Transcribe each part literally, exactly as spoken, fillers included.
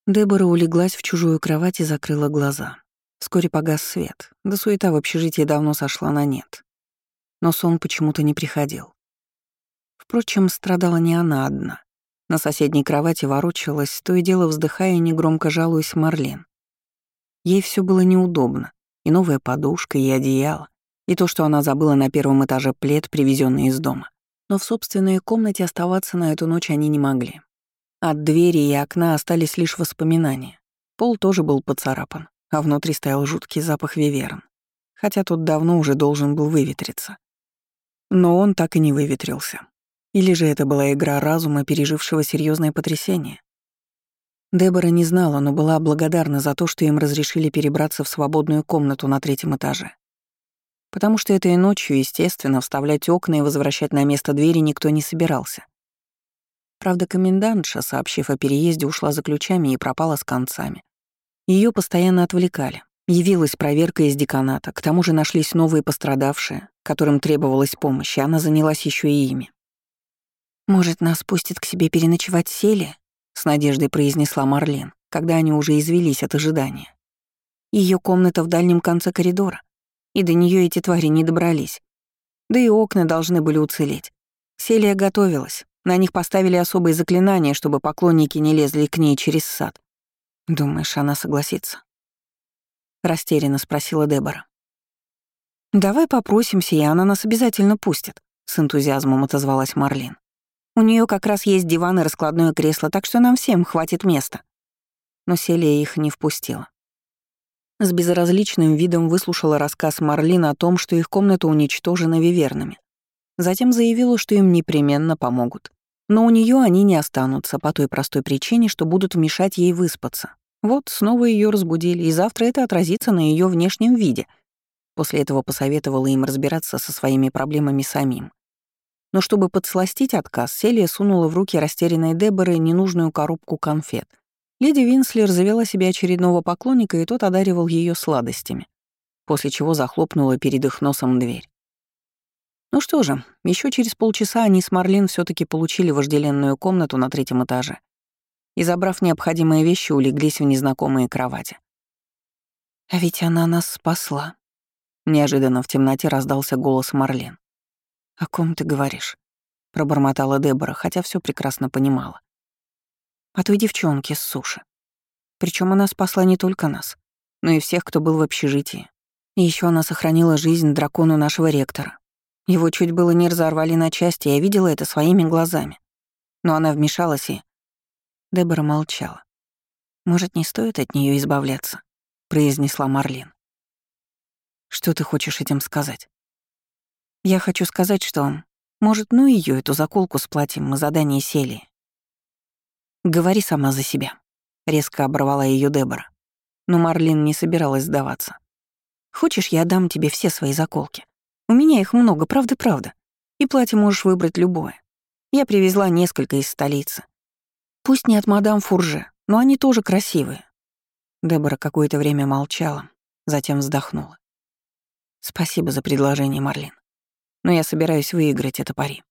Дебора улеглась в чужую кровать и закрыла глаза. Вскоре погас свет, да суета в общежитии давно сошла на нет. Но сон почему-то не приходил. Впрочем, страдала не она одна. На соседней кровати ворочалась, то и дело вздыхая и негромко жалуясь Марлен. Ей все было неудобно. И новая подушка, и одеяло, и то, что она забыла на первом этаже плед, привезенный из дома. Но в собственной комнате оставаться на эту ночь они не могли. От двери и окна остались лишь воспоминания. Пол тоже был поцарапан, а внутри стоял жуткий запах виверн, хотя тот давно уже должен был выветриться. Но он так и не выветрился. Или же это была игра разума, пережившего серьезное потрясение? Дебора не знала, но была благодарна за то, что им разрешили перебраться в свободную комнату на третьем этаже. Потому что этой ночью, естественно, вставлять окна и возвращать на место двери никто не собирался. Правда, комендантша, сообщив о переезде, ушла за ключами и пропала с концами. Ее постоянно отвлекали. Явилась проверка из деканата, к тому же нашлись новые пострадавшие, которым требовалась помощь, и она занялась еще и ими. «Может, нас пустят к себе переночевать Селия?» — с надеждой произнесла Марлен, когда они уже извелись от ожидания. Ее комната в дальнем конце коридора, и до нее эти твари не добрались. Да и окна должны были уцелеть. Селия готовилась, на них поставили особые заклинания, чтобы поклонники не лезли к ней через сад. «Думаешь, она согласится?» — растерянно спросила Дебора. «Давай попросимся, и она нас обязательно пустит», — с энтузиазмом отозвалась Марлен. «У нее как раз есть диван и раскладное кресло, так что нам всем хватит места». Но Селия их не впустила. С безразличным видом выслушала рассказ Марлин о том, что их комната уничтожена вивернами. Затем заявила, что им непременно помогут. Но у нее они не останутся по той простой причине, что будут мешать ей выспаться. Вот снова ее разбудили, и завтра это отразится на ее внешнем виде. После этого посоветовала им разбираться со своими проблемами самим. Но чтобы подсластить отказ, Селия сунула в руки растерянной Деборы ненужную коробку конфет. Леди Винслер завела себе очередного поклонника, и тот одаривал ее сладостями, после чего захлопнула перед их носом дверь. Ну что же, еще через полчаса они с Марлин все таки получили вожделенную комнату на третьем этаже и, забрав необходимые вещи, улеглись в незнакомые кровати. «А ведь она нас спасла», — неожиданно в темноте раздался голос Марлин. «О ком ты говоришь?» — пробормотала Дебора, хотя все прекрасно понимала. «О той девчонке с суши. Причем она спасла не только нас, но и всех, кто был в общежитии. И еще она сохранила жизнь дракону нашего ректора. Его чуть было не разорвали на части, я видела это своими глазами. Но она вмешалась и...» Дебора молчала. «Может, не стоит от нее избавляться?» — произнесла Марлин. «Что ты хочешь этим сказать?» «Я хочу сказать, что, может, ну ее эту заколку с платьем мы задание Селии». «Говори сама за себя», — резко оборвала ее Дебора. Но Марлин не собиралась сдаваться. «Хочешь, я дам тебе все свои заколки? У меня их много, правда-правда. И платье можешь выбрать любое. Я привезла несколько из столицы. Пусть не от мадам Фурже, но они тоже красивые». Дебора какое-то время молчала, затем вздохнула. «Спасибо за предложение, Марлин. Но я собираюсь выиграть это пари».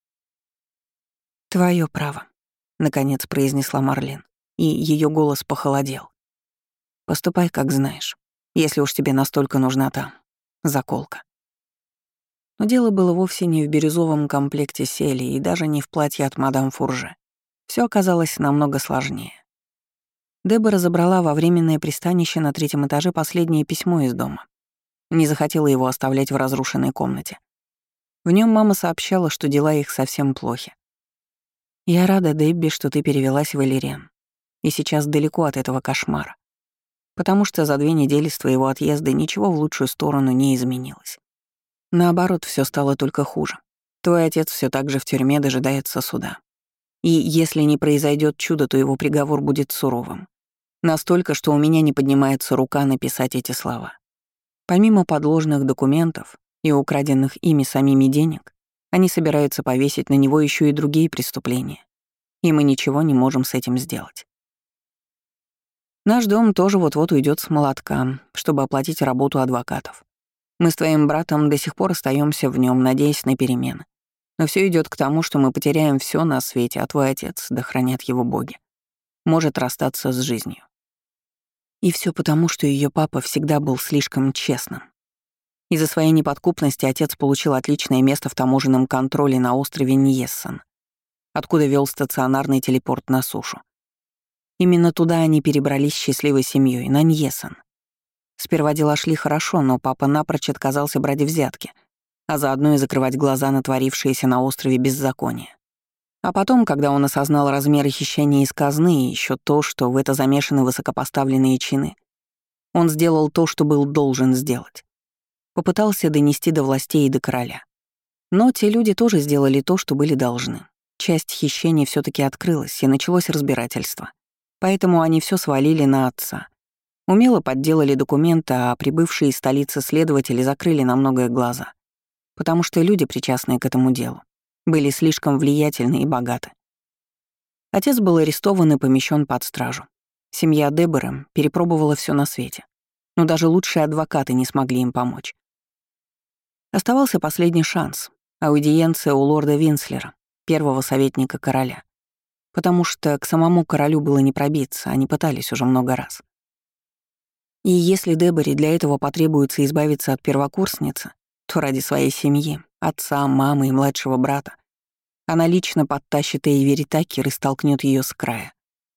«Твое право», — наконец произнесла Марлин, и ее голос похолодел. «Поступай, как знаешь, если уж тебе настолько нужна та заколка». Но дело было вовсе не в бирюзовом комплекте Селии и даже не в платье от мадам Фурже. Все оказалось намного сложнее. Дебора забрала во временное пристанище на третьем этаже последнее письмо из дома. Не захотела его оставлять в разрушенной комнате. В нем мама сообщала, что дела их совсем плохи. «Я рада, Дебби, что ты перевелась в Элирен, и сейчас далеко от этого кошмара, потому что за две недели с твоего отъезда ничего в лучшую сторону не изменилось. Наоборот, все стало только хуже. Твой отец все так же в тюрьме дожидается суда. И если не произойдет чудо, то его приговор будет суровым. Настолько, что у меня не поднимается рука написать эти слова. Помимо подложных документов и украденных ими самими денег, они собираются повесить на него еще и другие преступления. И мы ничего не можем с этим сделать. Наш дом тоже вот-вот уйдет с молотка, чтобы оплатить работу адвокатов. Мы с твоим братом до сих пор остаемся в нем, надеясь на перемены. Но все идет к тому, что мы потеряем все на свете, а твой отец, да хранят его боги, может расстаться с жизнью. И все потому, что ее папа всегда был слишком честным. Из-за своей неподкупности отец получил отличное место в таможенном контроле на острове Ньессон, откуда вел стационарный телепорт на сушу. Именно туда они перебрались счастливой семьей, на Ньессон. Сперва дела шли хорошо, но папа напрочь отказался брать взятки, а заодно и закрывать глаза на творившееся на острове беззаконие. А потом, когда он осознал размеры хищения из казны и еще то, что в это замешаны высокопоставленные чины, он сделал то, что был должен сделать. Попытался донести до властей и до короля. Но те люди тоже сделали то, что были должны. Часть хищений все таки открылась, и началось разбирательство. Поэтому они все свалили на отца. Умело подделали документы, а прибывшие из столицы следователи закрыли на многое глаза. Потому что люди, причастные к этому делу, были слишком влиятельны и богаты. Отец был арестован и помещен под стражу. Семья Деборы перепробовала все на свете, но даже лучшие адвокаты не смогли им помочь. Оставался последний шанс — аудиенция у лорда Винслера, первого советника короля. Потому что к самому королю было не пробиться, они пытались уже много раз. И если Деборе для этого потребуется избавиться от первокурсницы, то ради своей семьи, отца, мамы и младшего брата, она лично подтащит Эйвери Такер и столкнет ее с края.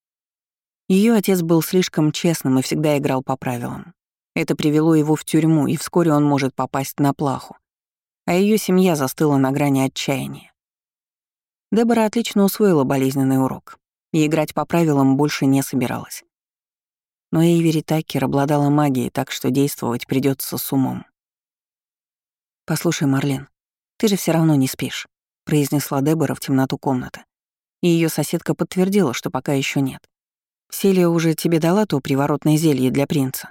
Ее отец был слишком честным и всегда играл по правилам. Это привело его в тюрьму, и вскоре он может попасть на плаху. А ее семья застыла на грани отчаяния. Дебора отлично усвоила болезненный урок и играть по правилам больше не собиралась. Но Эйвери Такер обладала магией, так что действовать придется с умом. «Послушай, Марлен, ты же все равно не спишь», — произнесла Дебора в темноту комнаты. И ее соседка подтвердила, что пока еще нет. «Селия уже тебе дала то приворотное зелье для принца?»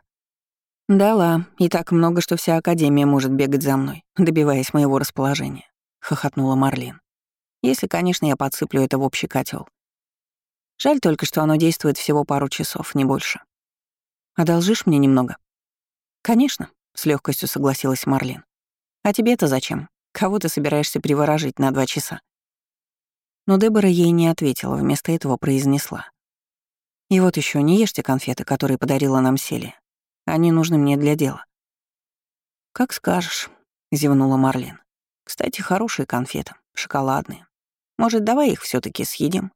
«Дала, и так много, что вся Академия может бегать за мной, добиваясь моего расположения», — хохотнула Марлен. «Если, конечно, я подсыплю это в общий котел. Жаль только, что оно действует всего пару часов, не больше. Одолжишь мне немного?» «Конечно», — с легкостью согласилась Марлен. «А тебе-то зачем? Кого ты собираешься приворожить на два часа?» Но Дебора ей не ответила, вместо этого произнесла. «И вот еще не ешьте конфеты, которые подарила нам Селия. Они нужны мне для дела». «Как скажешь», — зевнула Марлен. «Кстати, хорошие конфеты, шоколадные. Может, давай их все таки съедим?»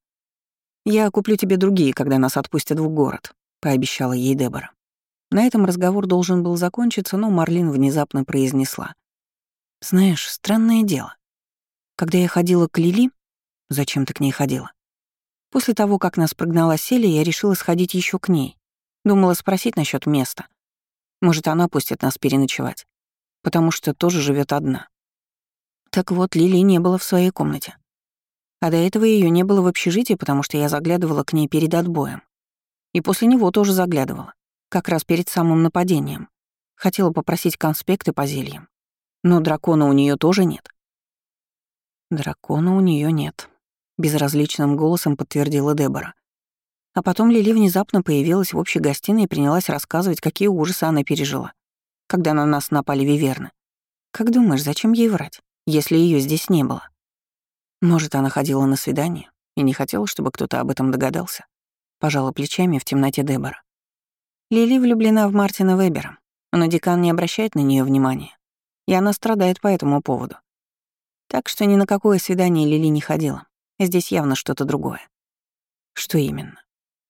«Я куплю тебе другие, когда нас отпустят в город», — пообещала ей Дебора. На этом разговор должен был закончиться, но Марлен внезапно произнесла. «Знаешь, странное дело. Когда я ходила к Лили...» «Зачем ты к ней ходила?» «После того, как нас прогнала Селия, я решила сходить еще к ней. Думала спросить насчет места. Может, она пустит нас переночевать, потому что тоже живет одна». Так вот, Лили не было в своей комнате. А до этого ее не было в общежитии, потому что я заглядывала к ней перед отбоем. И после него тоже заглядывала, как раз перед самым нападением. Хотела попросить конспекты по зельям. Но дракона у нее тоже нет. Дракона у нее нет, безразличным голосом подтвердила Дебора. А потом Лили внезапно появилась в общей гостиной и принялась рассказывать, какие ужасы она пережила, когда на нас напали виверны. Как думаешь, зачем ей врать, если ее здесь не было? Может, она ходила на свидание и не хотела, чтобы кто-то об этом догадался? Пожала плечами в темноте Дебора. Лили влюблена в Мартина Вебера, но декан не обращает на нее внимания, и она страдает по этому поводу. Так что ни на какое свидание Лили не ходила. Здесь явно что-то другое. Что именно?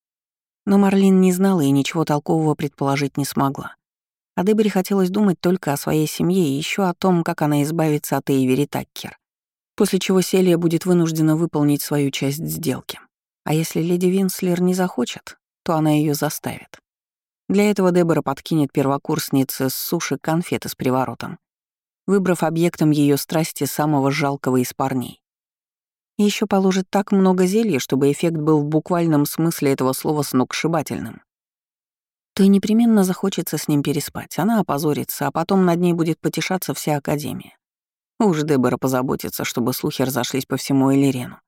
Но Марлин не знала и ничего толкового предположить не смогла. А Деборе хотелось думать только о своей семье и еще о том, как она избавится от Эйвери Таккер. После чего Селия будет вынуждена выполнить свою часть сделки. А если леди Винслер не захочет, то она ее заставит. Для этого Дебора подкинет первокурснице с суши конфеты с приворотом, выбрав объектом ее страсти самого жалкого из парней. И еще положит так много зелья, чтобы эффект был в буквальном смысле этого слова сногсшибательным. То и непременно захочется с ним переспать, она опозорится, а потом над ней будет потешаться вся Академия. Уж Дебора позаботится, чтобы слухи разошлись по всему Элирену.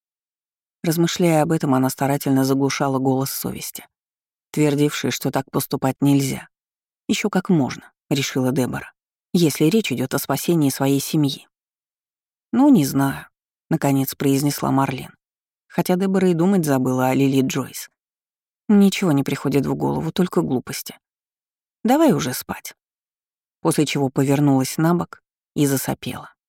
Размышляя об этом, она старательно заглушала голос совести, твердивший, что так поступать нельзя. Еще как можно, решила Дебора, если речь идет о спасении своей семьи. «Ну, не знаю», — наконец произнесла Марлен, хотя Дебора и думать забыла о Лили Джойс. Ничего не приходит в голову, только глупости. Давай уже спать. После чего повернулась на бок и засопела.